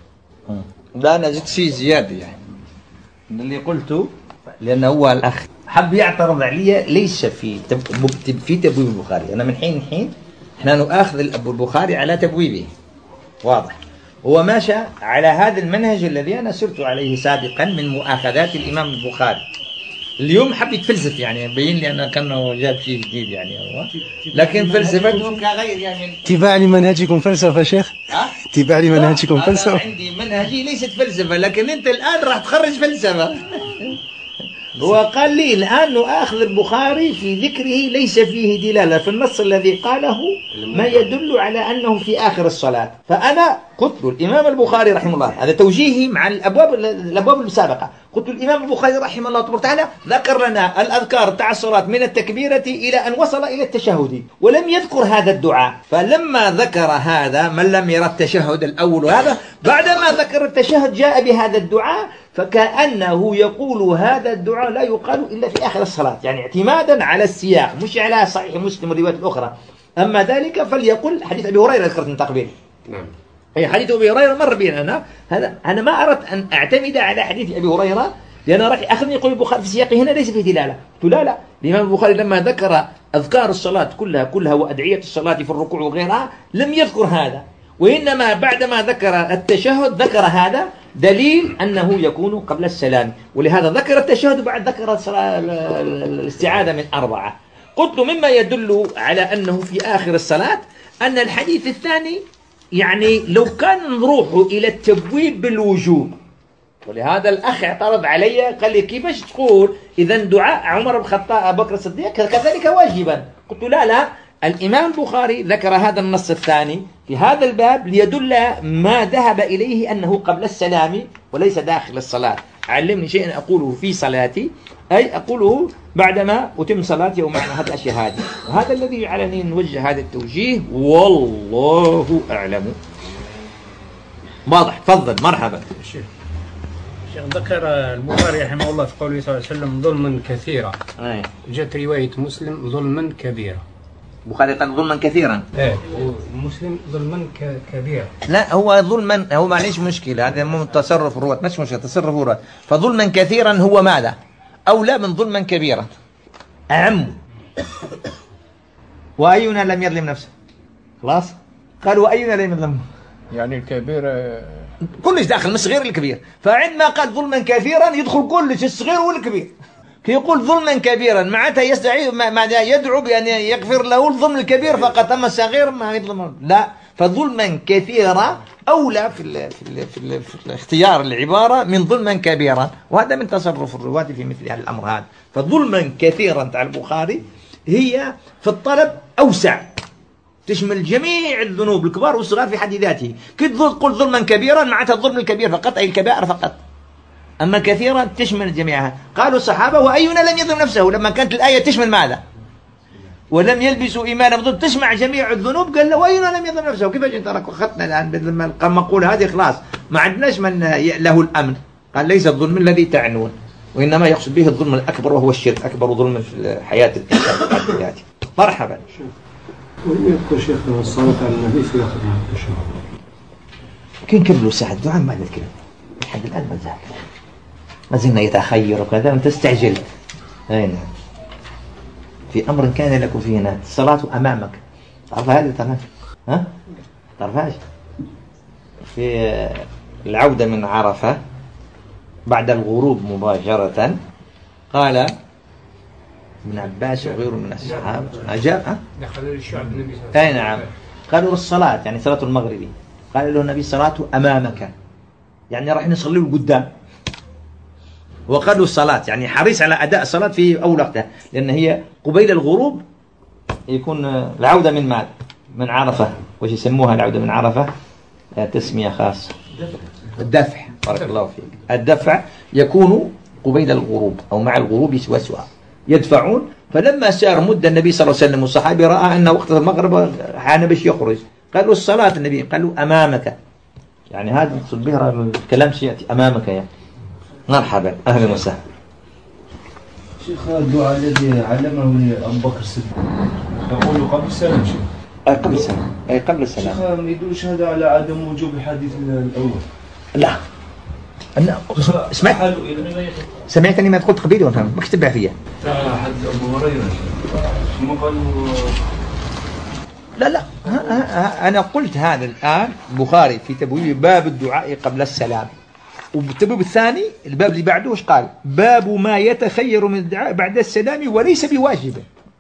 لا أنا زدت شيء زيادة يعني من اللي قلته، لأنه هو الأخ حب يعترض علي ليس في تب... في تبويب البخاري. أنا من حين حين إحنا نؤاخذ الأبو البخاري على تبويبه واضح، هو ماشى على هذا المنهج الذي أنا سرت عليه سابقا من مؤاخذات الإمام البخاري. اليوم حب يتفلسف يعني يبين لي أنا كأنه جاب شيء جديد يعني هو، لكن فلسفته كغير يعني اتباع لمنهجكم فلسفة شيخ؟ اتباع لمنهجكم فلسفة؟ أنا عندي منهجي ليست فلسفة، لكن أنت الآن راح تخرج فلسفة. هو قال لي الآن نؤاخذ البخاري في ذكره ليس فيه دلالة في النص الذي قاله ما يدل على أنه في آخر الصلاة. فأنا قلت له الإمام البخاري رحمه الله، هذا توجيهي مع الأبواب الأبواب السابقة، قلت الإمام البخاري رحمه الله تبارك وتعالى ذكر لنا الأذكار تاع الصلاة من التكبيرة إلى أن وصل إلى التشهد، ولم يذكر هذا الدعاء. فلما ذكر هذا من لم يرى التشهد الأول هذا بعدما ذكر التشهد جاء بهذا الدعاء، فكأنه يقول هذا الدعاء لا يقال إلا في آخر الصلاة، يعني اعتمادا على السياق مش على صحيح مسلم والروايات الأخرى. أما ذلك فليقل حديث أبي هريرة ذكرت من تقبيل. نعم. أي حديث أبي هريرة مر بينا. أنا هذا أنا ما أردت أن أعتمد على حديث أبي هريرة لأن راح أخذني يقول البخاري في سياقه هنا ليس فيه دلالة. قلت لا لا الإمام البخاري لما ذكر أذكار الصلاة كلها كلها وأدعية الصلاة في الركوع وغيرها لم يذكر هذا، وإنما بعدما ذكر التشهد ذكر هذا دليل أنه يكون قبل السلام، ولهذا ذكر التشهد بعد ذكر الاستعاذة من أربعة. قلت مما يدل على أنه في آخر الصلاة أن الحديث الثاني يعني لو كان نروح إلى التبويب بالوجوب، ولهذا الأخ اعترض علي قال لي كيفاش تقول إذا دعاء عمر بن الخطاب أبو بكر الصديق كذلك واجبا. قلت لا لا الإمام البخاري ذكر هذا النص الثاني في هذا الباب ليدل ما ذهب إليه أنه قبل السلام وليس داخل الصلاة. علمني شيئا أقوله في صلاتي أي أقوله بعدما أتم صلاتي ومعنى هذه الأشياء هذه، وهذا الذي جعلني نوجه هذا التوجيه والله أعلم. واضح. تفضل. مرحبا. شيخ ذكر البخاري رحمه الله في قوله صلى الله عليه وسلم ظلما كثيرا، جاءت رواية مسلم ظلما كبيرا. البخاري قال ظلما كثيرا، ايه ومسلم ظلما كبيرا. لا هو ظلما هو معليش مشكلة، هذا مو تصرف الرواة مش مشكلة تصرف الرواة. فظلما كثيرا هو ماذا؟ أولى من ظلما كبيرا، أعم. وأينا لم يظلم نفسه؟ خلاص قال وأينا لم يظلم، يعني الكبير كلش داخل من الصغير الكبير. فعندما قال ظلما كثيرا يدخل كلش الصغير والكبير. كي يقول ظلما كبيرا معناتها يستعيد معناتها يدعو بأن يغفر له الظلم الكبير فقط، أما الصغير ما يظلم. لا فظلما كثيرا أولى في ال في ال في, ال في الاختيار العبارة من ظلما كبيرا، وهذا من تصرف الرواة في مثل هذا الأمر هذا. فظلما كثيرا تاع البخاري هي في الطلب أوسع، تشمل جميع الذنوب الكبار والصغار في حد ذاته. كي تقول ظلما كبيرا معناتها الظلم الكبير فقط أي الكبائر فقط. أما كثيرا تشمل جميعها. قالوا الصحابة وأينا لم يظلم نفسه، لما كانت الآية تشمل ماذا؟ ولم يلبسوا إيمانهم تشمع جميع الذنوب، قال له وأينا لم يظلم نفسه. كيف أنت ترك أخذنا الآن بالمقولة هذه خلاص ما عندناش من له الأمن. قال ليس الظلم الذي تعنون، وإنما يقصد به الظلم الأكبر وهو الشرك، أكبر ظلم في حياة الإنسان. مرحبا. وين يذكر شيخنا الصلاة على النبي في آخر التشهد؟ كن كملوا ساعة دعاء ما نتكلم لحد الآن ما زال ما زلنا يتخير وكذا وأنت استعجلت. أي نعم. في أمر كان لكم فيه الصلاة أمامك. تعرف هذه تعرفها؟ ها؟ تعرفهاش؟ في العودة من عرفة بعد الغروب مباشرة قال ابن عباس وغيره من الصحابة أجاب ها؟ دخلوا الشعب النبي صلى الله عليه وسلم. أي نعم. قالوا الصلاة يعني صلاة المغرب، قال له النبي صلاة أمامك يعني راح نصلي له قدام. وقالوا الصلاة يعني حريص على أداء الصلاة في أول وقتها، لأن هي قبيل الغروب يكون العودة من مال من عرفة. وش يسموها العودة من عرفة؟ تسمية خاصة، الدفع. بارك الله فيك. الدفع يكون قبيل الغروب أو مع الغروب وسوى يدفعون. فلما سار مدة النبي صلى الله عليه وسلم والصحابي رأى أن وقت المغرب حان باش يخرج، قالوا الصلاة النبي قالوا أمامك، يعني هذا مقصود بها الكلام سيأتي أمامك يعني. مرحبا أهلا وسهلا. شيخ الدعاء الذي علمه أبو بكر الصديق يقول قبل السلام شيخ. أي قبل السلام. أي قبل السلام. شيخ ما يدلش هذا على عدم وجوب الحديث الأول؟ لا. أنا سمعت سمعتني ما قلت قبيلي وفهم ما كتب فيها. حديث أبو هريرة ثم قالوا لا لا ها ها أنا قلت هذا الآن البخاري في تبويب باب الدعاء قبل السلام، والتبويب الثاني الباب اللي بعده وش قال؟ باب ما يتخير من الدعاء بعد السلام وليس بواجب.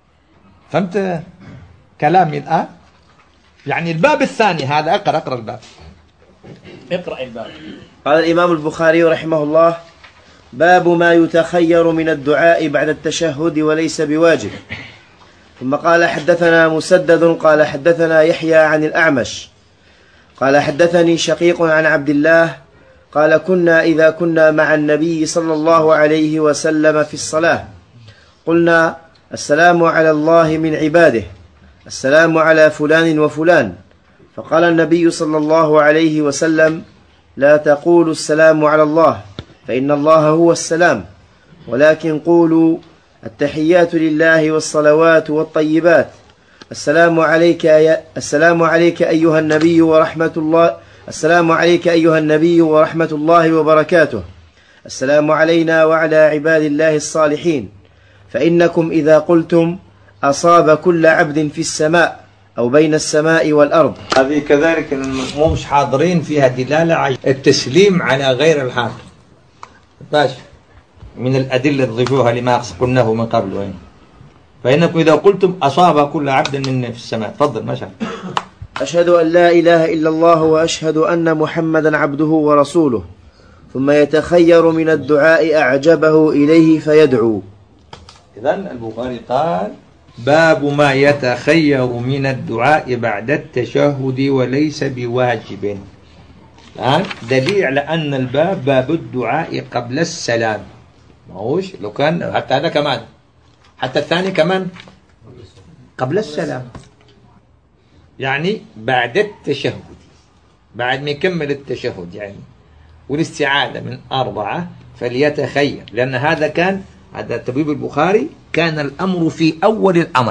فهمت كلامي الآن؟ يعني الباب الثاني هذا اقرأ اقرأ الباب اقرأ الباب. قال الإمام البخاري رحمه الله: باب ما يتخير من الدعاء بعد التشهد وليس بواجب. ثم قال: حدثنا مسدد قال حدثنا يحيى عن الأعمش قال حدثني شقيق عن عبد الله قال: كنا إذا كنا مع النبي صلى الله عليه وسلم في الصلاة قلنا: السلام على الله من عباده، السلام على فلان وفلان. فقال النبي صلى الله عليه وسلم: لا تقولوا السلام على الله فإن الله هو السلام، ولكن قولوا التحيات لله والصلوات والطيبات، السلام عليك يا السلام عليك أيها النبي ورحمة الله السلام عليك أيها النبي ورحمة الله وبركاته، السلام علينا وعلى عباد الله الصالحين، فإنكم إذا قلتم أصاب كل عبد في السماء أو بين السماء والأرض. هذه كذلك مو مش حاضرين فيها دلالة على التسليم على غير الحاضر. باش من الأدلة تضيفوها لما قلناه من قبل. وين فإنكم إذا قلتم أصاب كل عبد منا في السماء. تفضل ما شاء. أشهد أن لا إله إلا الله وأشهد أن محمدا عبده ورسوله. ثم يتخير من الدعاء أعجبه إليه فيدعو. إذن البخاري قال: باب ما يتخير من الدعاء بعد التشهد وليس بواجب. الآن دليل على أن الباب باب الدعاء قبل السلام. ماهوش لو كان حتى هذا كمان حتى الثاني كمان قبل السلام، يعني بعد التشهد، بعد ما يكمل التشهد يعني والاستعاذة من أربعة فليتخير، لأن هذا كان هذا تبويب البخاري كان الأمر في أول الأمر.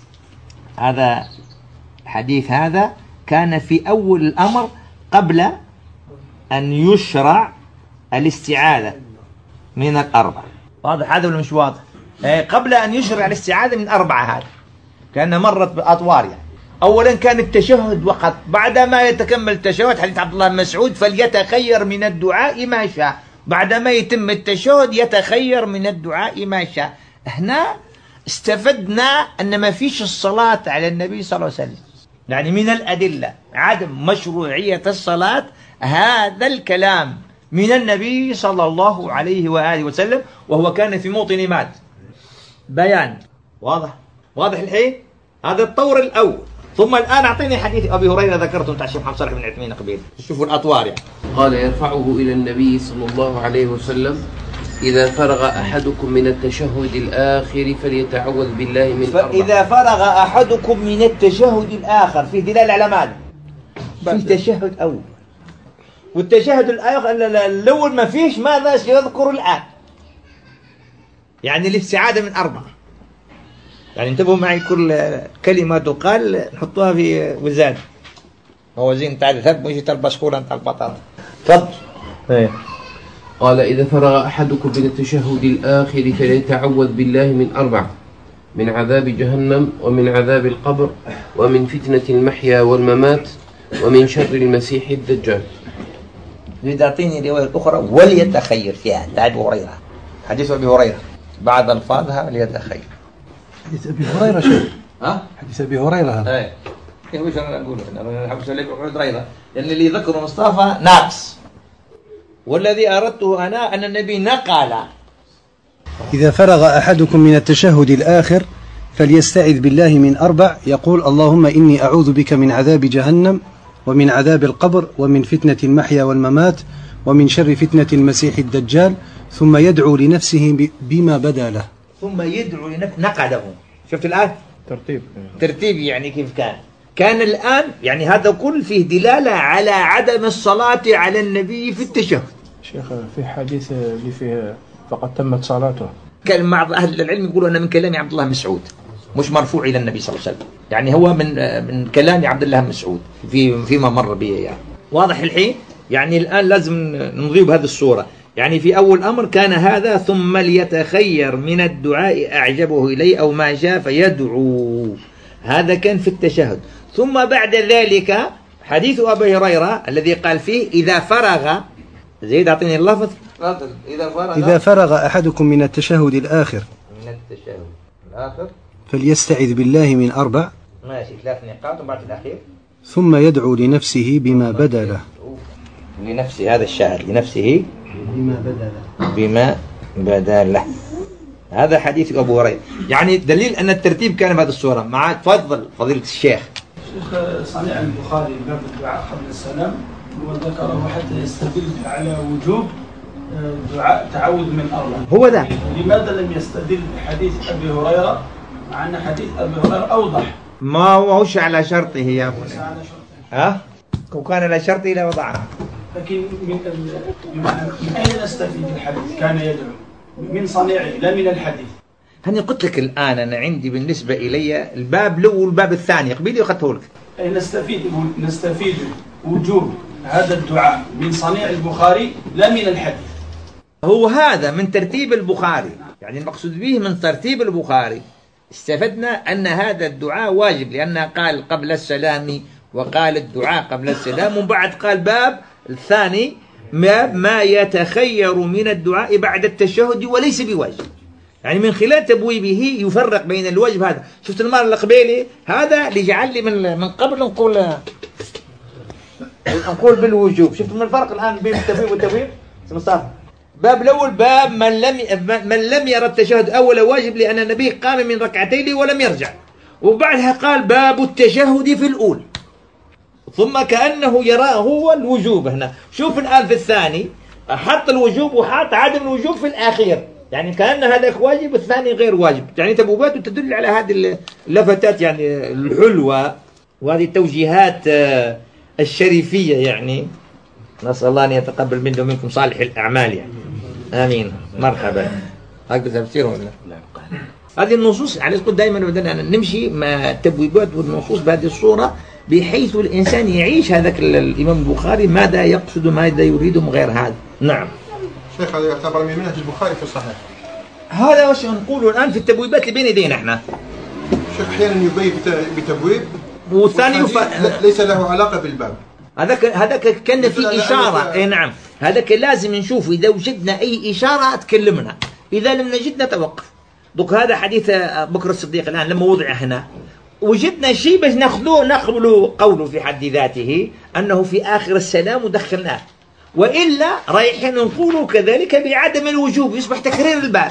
هذا الحديث هذا كان في أول الأمر قبل أن يشرع الاستعاذة من الأربعة. واضح هذا ولا مش واضح؟ إيه قبل أن يشرع الاستعاذة من أربعة هذا كان مرت بأطوار. يعني أولا كان التشهد وقت، بعد ما يتكمل التشهد حديث عبد الله بن مسعود فليتخير من الدعاء ما شاء، بعد ما يتم التشهد يتخير من الدعاء ما شاء. هنا استفدنا أن ما فيش الصلاة على النبي صلى الله عليه وسلم، يعني من الأدلة عدم مشروعية الصلاة هذا الكلام من النبي صلى الله عليه وآله وسلم، وهو كان في موطن مات بيان. واضح واضح الحين؟ هذا الطور الأول. ثم الآن أعطيني حديث أبي هريرة ذكرته بتاع الشيخ محمد صالح بن عثيمين قبيل. شوفوا الأطوار يعني. قال يرفعه إلى النبي صلى الله عليه وسلم: إذا فرغ أحدكم من التشهد الآخر فليتعوذ بالله من أربع. فإذا فرغ أحدكم من التشهد الآخر في دلالة على ماذا؟ في تشهد أول، والتشهد الآخر الأول ما فيش ماذا سيذكر الآن، يعني الاستعاذة من أربعة. يعني انتبهوا معي، كل كلمة تقال نحطوها في وزان موازين بتاع الذهب، مش البسكولة بتاع البطاطا. تفضل. ايه. قال: إذا فرغ أحدكم من التشهد الآخر فليتعوذ بالله من أربع: من عذاب جهنم، ومن عذاب القبر، ومن فتنة المحيا والممات، ومن شر المسيح الدجال. إذا أعطيني رواية أخرى وليتخير فيها بتاع أبي هريرة، حديث أبي هريرة بعد ألفاظها وليتخير. حديث أبي هريرة شيخ. ها؟ حديث أبي هريرة هذا. إيه. كيف وش أنا أقوله؟ أنا حديث أبي هريرة، لأن اللي ذكره مصطفى ناقص، والذي أردته أنا أن النبي نقل. إذا فرغ أحدكم من التشهد الآخر فليستعذ بالله من أربع، يقول: اللهم إني أعوذ بك من عذاب جهنم، ومن عذاب القبر، ومن فتنة المحيا والممات، ومن شر فتنة المسيح الدجال، ثم يدعو لنفسه بما بدا له. ثم يدعو لنفسه، نقله. شفت الآن؟ ترتيب ترتيب يعني كيف كان؟ كان الآن يعني هذا كل فيه دلالة على عدم الصلاة على النبي في التشهد. شيخ في حديث اللي فيه فقد تمت صلاته، كان بعض أهل العلم يقولوا أن من كلام عبد الله مسعود، مش مرفوع إلى النبي صلى الله عليه وسلم، يعني هو من من كلام عبد الله مسعود في فيما مر به يعني. واضح الحين؟ يعني الآن لازم نضيف بهذه الصورة. يعني في أول أمر كان هذا: ثم ليتخير من الدعاء أعجبه إليه أو ما شاء فيدعو. هذا كان في التشهد. ثم بعد ذلك حديث أبي هريرة الذي قال فيه: إذا فرغ، زيد أعطيني اللفظ. إذا فرغ إذا فرغ أحدكم من التشهد الآخر من التشهد الآخر فليستعذ بالله من أربع. ماشي، ثلاث نقاط وبعد الأخير ثم يدعو لنفسه بما بدا له. لنفسه، هذا الشاهد، لنفسه بما بدا له. بما بدا له. هذا حديث أبو هريرة، يعني دليل أن الترتيب كان بهذه الصورة. معك تفضل فضيلة الشيخ. شيخ صنيع البخاري باب الدعاء قبل السلام وذكره حتى يستدل على وجوب دعاء تعوذ من أربع. هو ذا. لماذا لم يستدل بحديث أبي هريرة مع أن حديث أبي هريرة أوضح؟ ما هوش على شرطه يا أبو. ها؟ وكان على شرطه لا وضعها. لكن من من أين نستفيد الحديث؟ كان يدعو من صنيعه لا من الحديث. أنا قلت لك الآن، أنا عندي بالنسبة إلي الباب الأول والباب الثاني قبيلي أخذته لك. أي نستفيد نستفيد وجوب هذا الدعاء من صنيع البخاري لا من الحديث. هو هذا من ترتيب البخاري، يعني المقصود به من ترتيب البخاري استفدنا أن هذا الدعاء واجب، لأنه قال قبل السلام وقال الدعاء قبل السلام، وبعد قال باب الثاني ما, ما يتخير من الدعاء بعد التشهد وليس بواجب. يعني من خلال تبويبه يفرق بين الواجب هذا. شفت المرة القبيلي هذا اللي جعل لي من من قبل نقول نقول بالوجوب. شفت من الفرق الآن بين التبويب والتبويب مصطفى؟ باب الأول باب من لم من لم يرى التشهد أول واجب، لأن النبي قام من ركعتين ولم يرجع. وبعدها قال باب التشهد في الأول، ثم كأنه يراه هو الوجوب هنا. شوف الآن في الثاني حط الوجوب وحط عدم الوجوب في الأخير، يعني كأن هذا واجب والثاني غير واجب. يعني تبويبات تدل على هذه اللفتات يعني الحلوة وهذه التوجيهات الشريفية. يعني نسأل الله أن يتقبل منا ومنكم صالح الأعمال يعني. آمين. مرحبا. هكذا تفسير ولا لا؟ هذه النصوص على يعني دائما بدنا نمشي مع التبويبات والنصوص بهذه الصورة، بحيث الإنسان يعيش هذاك الإمام البخاري ماذا يقصد ماذا يريد من غير هذا. نعم شيخ، هذا يعتبر من منهج البخاري في الصحيح. هذا وش نقوله الآن في التبويبات اللي بين يدينا احنا. شيخ أحيانا يبيب بتبويب والثاني يف... ليس له علاقة بالباب. هذاك هذاك كان في إشارة. اي نعم، هذاك لازم نشوف إذا وجدنا أي إشارة تكلمنا، إذا لم نجد نتوقف. دوك هذا حديث بكر الصديق الآن لما وضع هنا وجدنا شيء بس ناخذوه نقبله قوله في حد ذاته أنه في آخر السلام ودخلناه، وإلا رايحين نقوله كذلك بعدم الوجوب، يصبح تكرير الباب.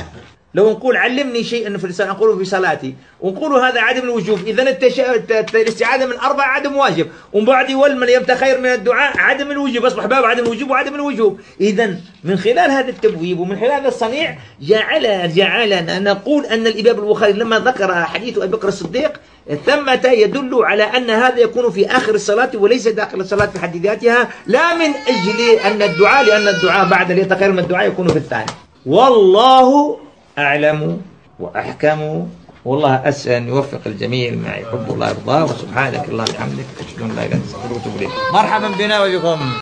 لو نقول علمني شيئا في الصلاة نقوله في صلاتي ونقولوا هذا عدم الوجوب، إذا التش... الاستعاذة من أربعة عدم واجب، ومن بعد والمن يبتغي خير من الدعاء عدم الوجوب، أصبح باب عدم الوجوب وعدم الوجوب. إذا من خلال هذا التبويب ومن خلال هذا الصنيع جعل جعلنا نقول أن الإمام البخاري لما ذكر حديث أبي بكر الصديق ثمة يدل على أن هذا يكون في آخر الصلاة وليس داخل الصلاة في حد ذاتها، لا من أجل أن الدعاء، لأن الدعاء بعد اليد خير من الدعاء يكون في الثاني. والله أعلم وأحكم، والله أسأل أن يوفق الجميع لما يحب الله ويرضاه، وسبحانك اللهم وبحمدك أشهد أن لا إله إلا أنت أستغفرك وأتوب إليك. مرحبا بنا وبكم.